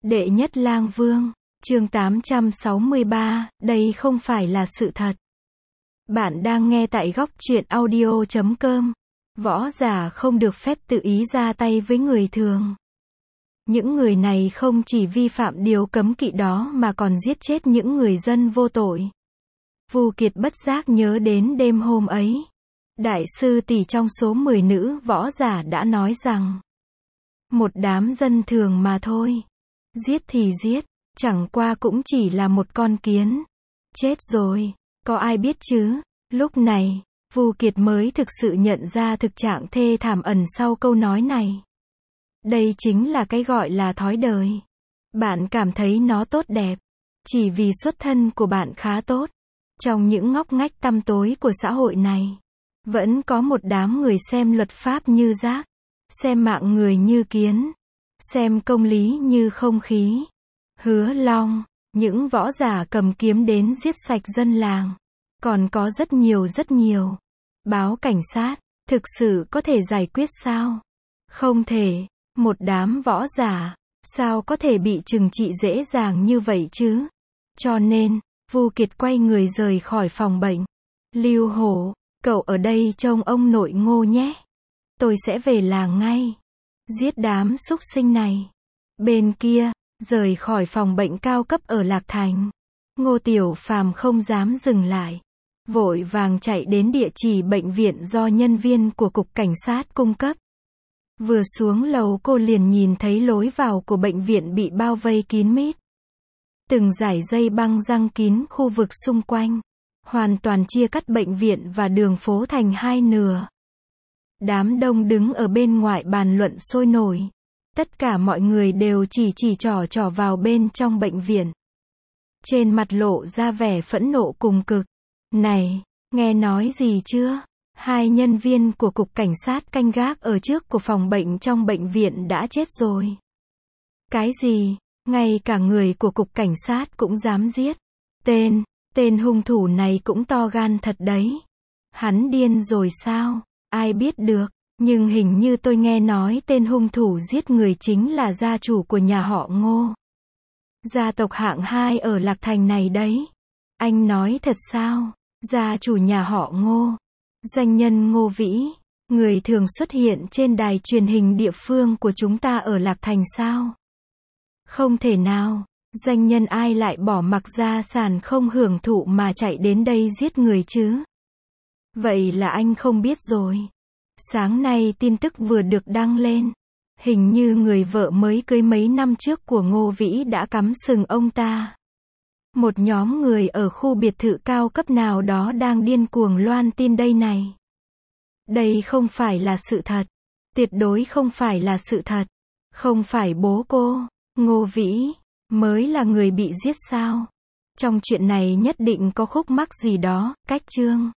Đệ nhất lang vương, chương 863, đây không phải là sự thật. Bạn đang nghe tại góc truyện audio.com. Võ giả không được phép tự ý ra tay với người thường. Những người này không chỉ vi phạm điều cấm kỵ đó mà còn giết chết những người dân vô tội. Vu Kiệt bất giác nhớ đến đêm hôm ấy. Đại sư tỷ trong số 10 nữ võ giả đã nói rằng, một đám dân thường mà thôi. Giết thì giết, chẳng qua cũng chỉ là một con kiến. Chết rồi, có ai biết chứ? Lúc này, Vu Kiệt mới thực sự nhận ra thực trạng thê thảm ẩn sau câu nói này. Đây chính là cái gọi là thói đời. Bạn cảm thấy nó tốt đẹp, chỉ vì xuất thân của bạn khá tốt. Trong những ngóc ngách tăm tối của xã hội này, vẫn có một đám người xem luật pháp như rác, xem mạng người như kiến, xem công lý như không khí. Hứa Long, những võ giả cầm kiếm đến giết sạch dân làng. Còn có rất nhiều. Báo cảnh sát, thực sự có thể giải quyết sao? Không thể, một đám võ giả, sao có thể bị trừng trị dễ dàng như vậy chứ? Cho nên, Vu Kiệt quay người rời khỏi phòng bệnh. Lưu Hổ, cậu ở đây trông ông nội Ngô nhé. Tôi sẽ về làng ngay. Giết đám súc sinh này. Bên kia, rời khỏi phòng bệnh cao cấp ở Lạc Thành. Ngô Tiểu Phàm không dám dừng lại. Vội vàng chạy đến địa chỉ bệnh viện do nhân viên của cục cảnh sát cung cấp. Vừa xuống lầu cô liền nhìn thấy lối vào của bệnh viện bị bao vây kín mít. Từng dải dây băng giăng kín khu vực xung quanh, hoàn toàn chia cắt bệnh viện và đường phố thành hai nửa. Đám đông đứng ở bên ngoài bàn luận sôi nổi. Tất cả mọi người đều chỉ trỏ vào bên trong bệnh viện. Trên mặt lộ ra vẻ phẫn nộ cùng cực. Này, nghe nói gì chưa? Hai nhân viên của cục cảnh sát canh gác ở trước của phòng bệnh trong bệnh viện đã chết rồi. Cái gì? Ngay cả người của cục cảnh sát cũng dám giết. Tên hung thủ này cũng to gan thật đấy. Hắn điên rồi sao? Ai biết được, nhưng hình như tôi nghe nói tên hung thủ giết người chính là gia chủ của nhà họ Ngô. Gia tộc hạng 2 ở Lạc Thành này đấy. Anh nói thật sao? Gia chủ nhà họ Ngô, doanh nhân Ngô Vĩ, người thường xuất hiện trên đài truyền hình địa phương của chúng ta ở Lạc Thành sao? Không thể nào, doanh nhân ai lại bỏ mặc gia sản không hưởng thụ mà chạy đến đây giết người chứ? Vậy là anh không biết rồi. Sáng nay tin tức vừa được đăng lên. Hình như người vợ mới cưới mấy năm trước của Ngô Vĩ đã cắm sừng ông ta. Một nhóm người ở khu biệt thự cao cấp nào đó đang điên cuồng loan tin đây này. Đây không phải là sự thật. Tuyệt đối không phải là sự thật. Không phải bố cô, Ngô Vĩ, mới là người bị giết sao? Trong chuyện này nhất định có khúc mắc gì đó, cách chương.